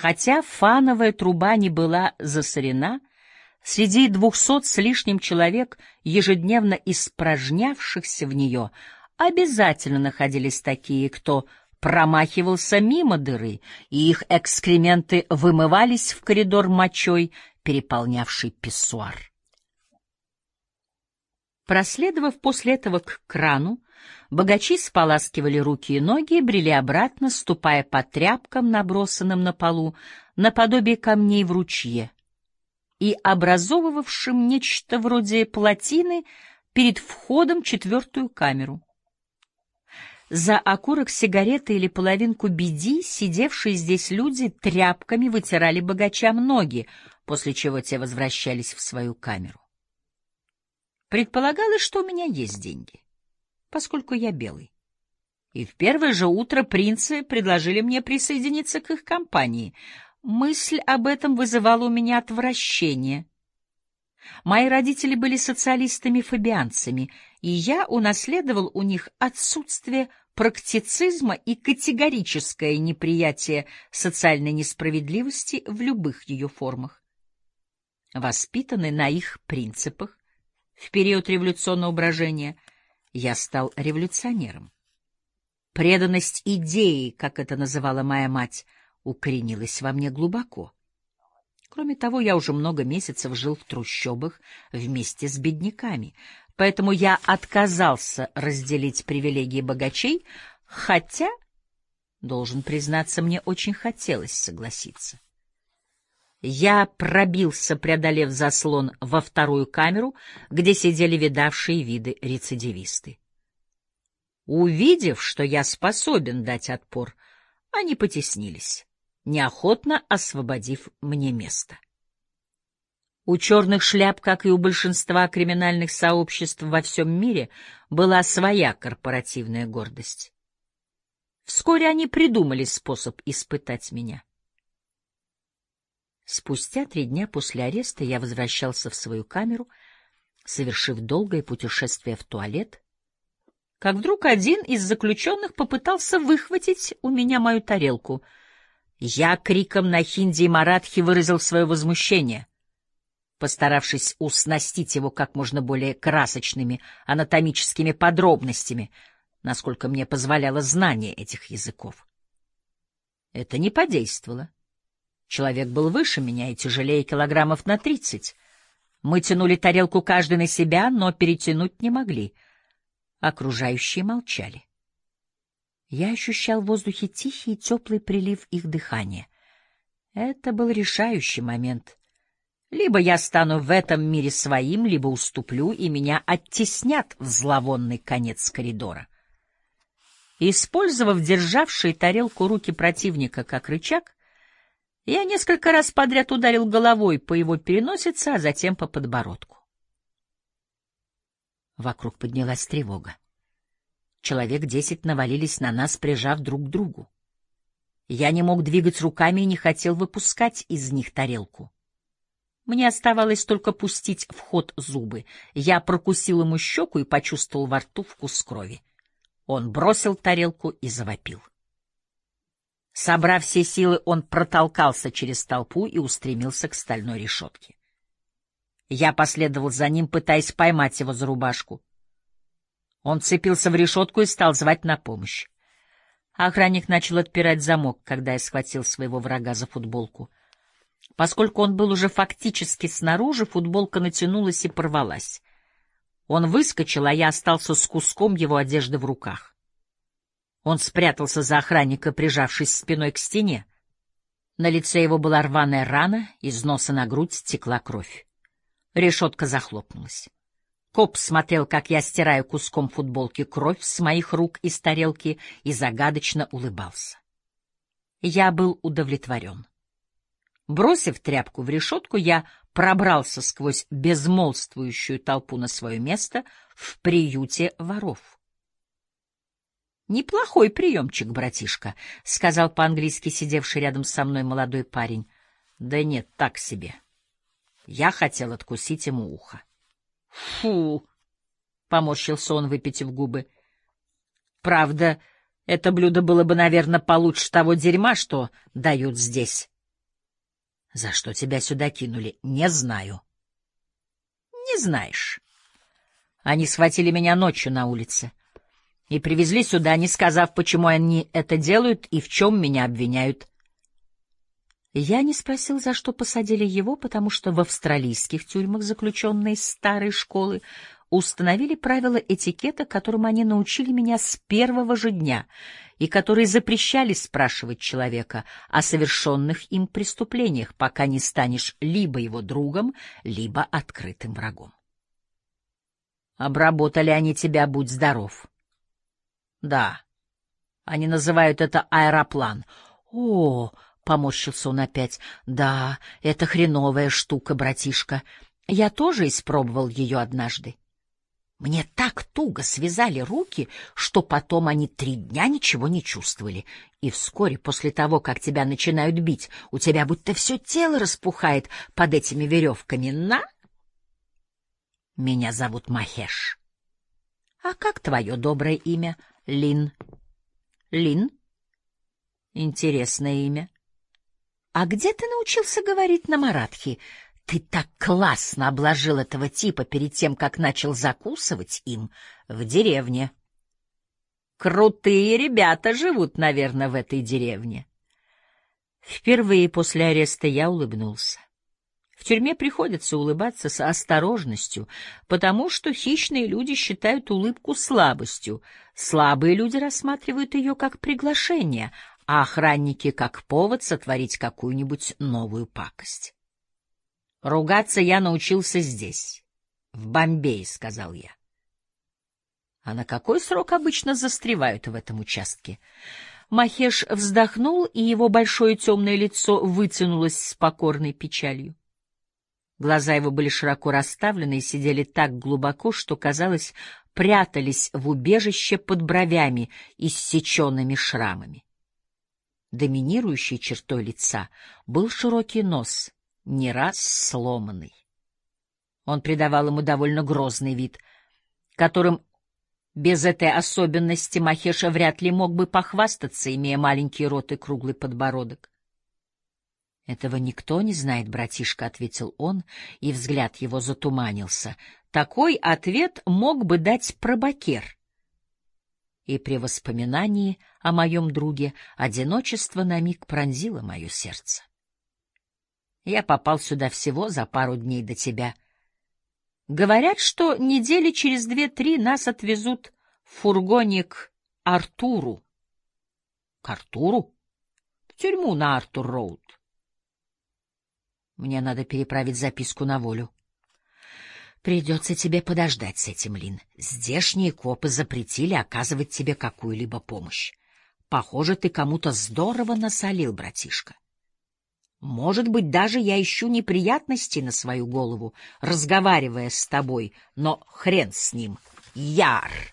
Хотя фановая труба не была засорена, среди 200 с лишним человек, ежедневно испражнявшихся в нее, обязательно находились такие, кто промахивался мимо дыры, и их экскременты вымывались в коридор мочой, переполнявший писсуар. Проследовав после этого к крану, богачи споласкивали руки и ноги и брели обратно, ступая по тряпкам, набросанным на полу, наподобие камней в ручье, и образовывавшим нечто вроде плотины перед входом в четвертую камеру. За окурок сигареты или половинку беди сидевшие здесь люди тряпками вытирали богачам ноги, после чего те возвращались в свою камеру. Предполагалось, что у меня есть деньги, поскольку я белый. И в первое же утро принцы предложили мне присоединиться к их компании. Мысль об этом вызывала у меня отвращение. Мои родители были социалистами-фабианцами, и я унаследовал у них отсутствие практицизма и категорическое неприятие социальной несправедливости в любых ее формах. Воспитанный на их принципах, в период революционного брожения я стал революционером. Преданность идеи, как это называла моя мать, укоренилась во мне глубоко. Кроме того, я уже много месяцев жил в трущобах вместе с бедняками, поэтому я отказался разделить привилегии богачей, хотя, должен признаться, мне очень хотелось согласиться. Я пробился, преодолев заслон, во вторую камеру, где сидели видавшие виды рецидивисты. Увидев, что я способен дать отпор, они потеснились, неохотно освободив мне место. У черных шляп, как и у большинства криминальных сообществ во всем мире, была своя корпоративная гордость. Вскоре они придумали способ испытать меня. Спустя 3 дня после ареста я возвращался в свою камеру, совершив долгое путешествие в туалет, как вдруг один из заключенных попытался выхватить у меня мою тарелку. Я криком на хинди и маратхи выразил свое возмущение, постаравшись уснастить его как можно более красочными анатомическими подробностями, насколько мне позволяло знание этих языков. Это не подействовало. Человек был выше меня и тяжелее килограммов на 30. Мы тянули тарелку каждый на себя, но перетянуть не могли. Окружающие молчали. Я ощущал в воздухе тихий и теплый прилив их дыхания. Это был решающий момент. Либо я стану в этом мире своим, либо уступлю, и меня оттеснят в зловонный конец коридора. Использовав державшие тарелку руки противника как рычаг, я несколько раз подряд ударил головой по его переносице, а затем по подбородку. Вокруг поднялась тревога. Человек 10 навалились на нас, прижав друг к другу. Я не мог двигать руками и не хотел выпускать из них тарелку. Мне оставалось только пустить в ход зубы. Я прокусил ему щеку и почувствовал во рту вкус крови. Он бросил тарелку и завопил. Собрав все силы, он протолкался через толпу и устремился к стальной решетке. Я последовал за ним, пытаясь поймать его за рубашку. Он вцепился в решетку и стал звать на помощь. Охранник начал отпирать замок, когда я схватил своего врага за футболку. Поскольку он был уже фактически снаружи, футболка натянулась и порвалась. Он выскочил, а я остался с куском его одежды в руках. Он спрятался за охранника, прижавшись спиной к стене. На лице его была рваная рана, из носа на грудь текла кровь. Решетка захлопнулась. Коп смотрел, как я стираю куском футболки кровь с моих рук из тарелки, и загадочно улыбался. Я был удовлетворен. Бросив тряпку в решетку, я пробрался сквозь безмолвствующую толпу на свое место в приюте воров. «Неплохой приемчик, братишка», — сказал по-английски сидевший рядом со мной молодой парень. «Да нет, так себе. Я хотел откусить ему ухо». «Фу!» — поморщился он, выпитив губы. «Правда, это блюдо было бы, наверное, получше того дерьма, что дают здесь». За что тебя сюда кинули? Не знаю. Не знаешь. Они схватили меня ночью на улице и привезли сюда, не сказав, почему они это делают и в чем меня обвиняют. Я не спросил, за что посадили его, потому что в австралийских тюрьмах заключенные старой школы установили правила этикета, которым они научили меня с первого же дня, и которые запрещали спрашивать человека о совершенных им преступлениях, пока не станешь либо его другом, либо открытым врагом. Обработали они тебя, будь здоров. Да, они называют это аэроплан. О, поморщился он опять. Да, это хреновая штука, братишка. Я тоже испробовал ее однажды. Мне так туго связали руки, что потом они 3 дня ничего не чувствовали. И вскоре после того, как тебя начинают бить, у тебя будто все тело распухает под этими веревками. На! Меня зовут Махеш. А как твое доброе имя? Лин. Лин? Интересное имя. А где ты научился говорить на маратхи? Ты так классно обложил этого типа перед тем, как начал закусывать им в деревне. Крутые ребята живут, наверное, в этой деревне. Впервые после ареста я улыбнулся. В тюрьме приходится улыбаться с осторожностью, потому что хищные люди считают улыбку слабостью. Слабые люди рассматривают ее как приглашение, а охранники — как повод сотворить какую-нибудь новую пакость. «Ругаться я научился здесь, в Бомбее», — сказал я. «А на какой срок обычно застревают в этом участке?» Махеш вздохнул, и его большое темное лицо вытянулось с покорной печалью. Глаза его были широко расставлены и сидели так глубоко, что, казалось, прятались в убежище под бровями, иссеченными шрамами. Доминирующей чертой лица был широкий нос, не раз сломанный. Он придавал ему довольно грозный вид, которым без этой особенности Махеша вряд ли мог бы похвастаться, имея маленький рот и круглый подбородок. — Этого никто не знает, братишка, — ответил он, и взгляд его затуманился. Такой ответ мог бы дать пробакер. И при воспоминании о моем друге одиночество на миг пронзило мое сердце. Я попал сюда всего за пару дней до тебя. Говорят, что недели через 2-3 нас отвезут в фургоне к Артуру. — К Артуру? — В тюрьму на Артур-роуд. Мне надо переправить записку на волю. Придется тебе подождать с этим, Лин. Здешние копы запретили оказывать тебе какую-либо помощь. Похоже, ты кому-то здорово насолил, братишка. Может быть, даже я ищу неприятности на свою голову, разговаривая с тобой, но хрен с ним. Яр!